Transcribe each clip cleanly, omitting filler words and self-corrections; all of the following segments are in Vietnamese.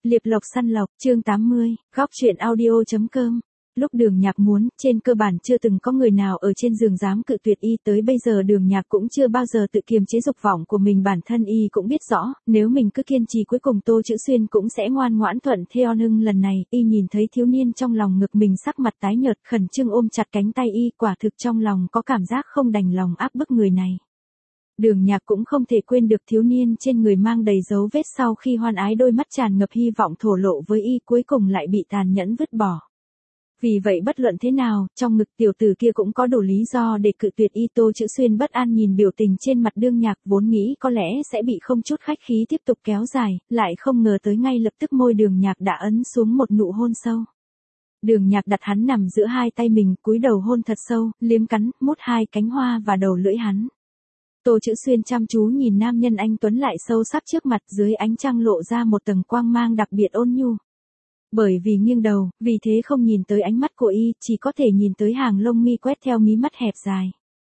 Liệp lộc săn lộc, chương 80, góc truyện audio.com. Lúc Đường Nhạc muốn, trên cơ bản chưa từng có người nào ở trên giường dám cự tuyệt y, tới bây giờ Đường Nhạc cũng chưa bao giờ tự kiềm chế dục vọng của mình, bản thân y cũng biết rõ, nếu mình cứ kiên trì cuối cùng Tô Chữ Xuyên cũng sẽ ngoan ngoãn thuận theo. Nhưng lần này, y nhìn thấy thiếu niên trong lòng ngực mình sắc mặt tái nhợt, khẩn trương ôm chặt cánh tay y, quả thực trong lòng có cảm giác không đành lòng áp bức người này. Đường Nhạc cũng không thể quên được thiếu niên trên người mang đầy dấu vết sau khi hoan ái, đôi mắt tràn ngập hy vọng thổ lộ với y, cuối cùng lại bị tàn nhẫn vứt bỏ. Vì vậy bất luận thế nào, trong ngực tiểu tử kia cũng có đủ lý do để cự tuyệt y. Tô Chữ Xuyên bất an nhìn biểu tình trên mặt Đường Nhạc, vốn nghĩ có lẽ sẽ bị không chút khách khí tiếp tục kéo dài, lại không ngờ tới ngay lập tức môi Đường Nhạc đã ấn xuống một nụ hôn sâu. Đường Nhạc đặt hắn nằm giữa hai tay mình, cúi đầu hôn thật sâu, liếm cắn, mút hai cánh hoa và đầu lưỡi hắn. Tô Chữ Xuyên chăm chú nhìn nam nhân anh tuấn lại sâu sắc trước mặt, dưới ánh trăng lộ ra một tầng quang mang đặc biệt ôn nhu. Bởi vì nghiêng đầu, vì thế không nhìn tới ánh mắt của y, chỉ có thể nhìn tới hàng lông mi quét theo mí mắt hẹp dài.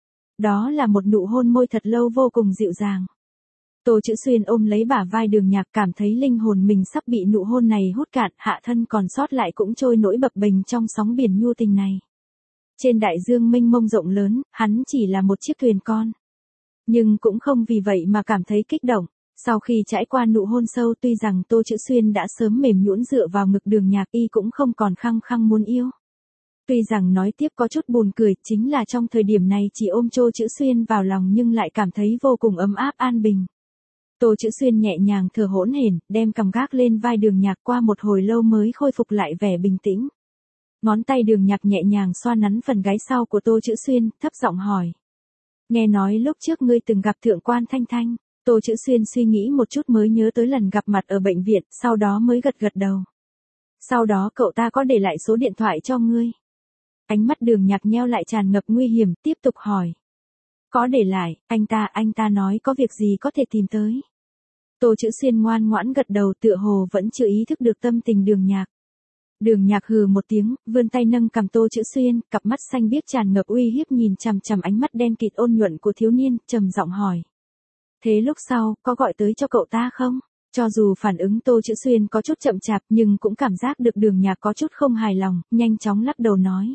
Đó là một nụ hôn môi thật lâu vô cùng dịu dàng. Tô Chữ Xuyên ôm lấy bả vai Đường Nhạc, cảm thấy linh hồn mình sắp bị nụ hôn này hút cạn, hạ thân còn sót lại cũng trôi nổi bập bềnh trong sóng biển nhu tình này. Trên đại dương mênh mông rộng lớn, hắn chỉ là một chiếc thuyền con. Nhưng cũng không vì vậy mà cảm thấy kích động. Sau khi trải qua nụ hôn sâu, tuy rằng Tô Chữ Xuyên đã sớm mềm nhũn dựa vào ngực Đường Nhạc, y cũng không còn khăng khăng muốn yêu. Tuy rằng nói tiếp có chút buồn cười, chính là trong thời điểm này chỉ ôm Tô Chữ Xuyên vào lòng nhưng lại cảm thấy vô cùng ấm áp an bình. Tô Chữ Xuyên nhẹ nhàng thở hổn hển, đem cằm gác lên vai Đường Nhạc, qua một hồi lâu mới khôi phục lại vẻ bình tĩnh. Ngón tay Đường Nhạc nhẹ nhàng xoa nắn phần gáy sau của Tô Chữ Xuyên, thấp giọng hỏi. Nghe nói lúc trước ngươi từng gặp thượng quan Thanh Thanh. Tô Chữ Xuyên suy nghĩ một chút mới nhớ tới lần gặp mặt ở bệnh viện, sau đó mới gật gật đầu. Sau đó cậu ta có để lại số điện thoại cho ngươi. Ánh mắt Đường Nhạc nheo lại tràn ngập nguy hiểm, tiếp tục hỏi. Có để lại, anh ta nói có việc gì có thể tìm tới. Tô Chữ Xuyên ngoan ngoãn gật đầu, tựa hồ vẫn chưa ý thức được tâm tình Đường Nhạc. Đường Nhạc hừ một tiếng, vươn tay nâng cằm Tô Chữ Xuyên, cặp mắt xanh biếc tràn ngập uy hiếp nhìn chằm chằm ánh mắt đen kịt ôn nhuận của thiếu niên, trầm giọng hỏi. Thế lúc sau, có gọi tới cho cậu ta không? Cho dù phản ứng Tô Chữ Xuyên có chút chậm chạp nhưng cũng cảm giác được Đường Nhạc có chút không hài lòng, nhanh chóng lắc đầu nói.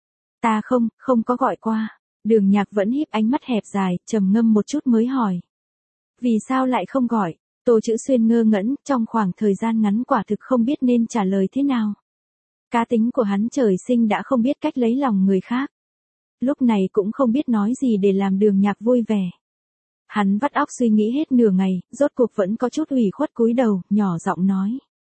Ta không có gọi qua. Đường Nhạc vẫn híp ánh mắt hẹp dài, trầm ngâm một chút mới hỏi. Vì sao lại không gọi? Tô Chữ Xuyên ngơ ngẩn, trong khoảng thời gian ngắn quả thực không biết nên trả lời thế nào. Cá tính của hắn trời sinh đã không biết cách lấy lòng người khác. Lúc này cũng không biết nói gì để làm Đường Nhạc vui vẻ. Hắn vắt óc suy nghĩ hết nửa ngày, rốt cuộc vẫn có chút ủy khuất cúi đầu, nhỏ giọng nói.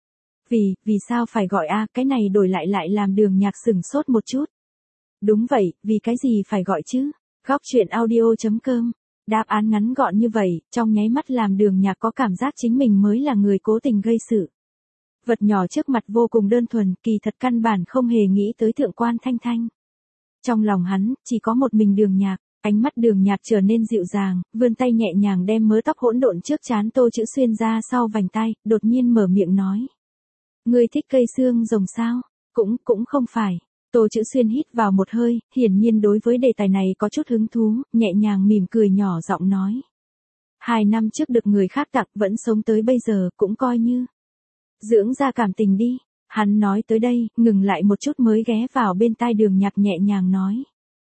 Vì sao phải gọi a? Cái này đổi lại làm Đường Nhạc sửng sốt một chút. Đúng vậy, vì cái gì phải gọi chứ? Góc truyện audio.com. Đáp án ngắn gọn như vậy, trong nháy mắt làm Đường Nhạc có cảm giác chính mình mới là người cố tình gây sự. Vật nhỏ trước mặt vô cùng đơn thuần, kỳ thật căn bản không hề nghĩ tới thượng quan Thanh Thanh. Trong lòng hắn, chỉ có một mình Đường Nhạc. Ánh mắt Đường Nhạc trở nên dịu dàng, vươn tay nhẹ nhàng đem mớ tóc hỗn độn trước trán Tô Chữ Xuyên ra sau vành tai, đột nhiên mở miệng nói. Ngươi thích cây xương rồng sao? Cũng không phải. Tô Chữ Xuyên hít vào một hơi, hiển nhiên đối với đề tài này có chút hứng thú, nhẹ nhàng mỉm cười nhỏ giọng nói. 2 năm trước được người khác tặng, vẫn sống tới bây giờ, cũng coi như dưỡng ra cảm tình đi. Hắn nói tới đây, ngừng lại một chút mới ghé vào bên tai Đường Nhạc nhẹ nhàng nói.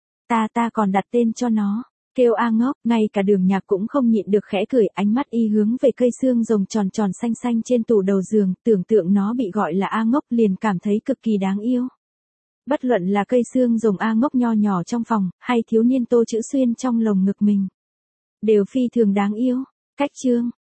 Ta còn đặt tên cho nó, kêu A Ngốc. Ngay cả Đường Nhạc cũng không nhịn được khẽ cười, ánh mắt y hướng về cây xương rồng tròn tròn xanh xanh trên tủ đầu giường, tưởng tượng nó bị gọi là A Ngốc liền cảm thấy cực kỳ đáng yêu. Bất luận là cây xương rồng A Ngốc nho nhỏ trong phòng, hay thiếu niên Tô Chữ Xuyên trong lồng ngực mình, đều phi thường đáng yêu. Cách chương.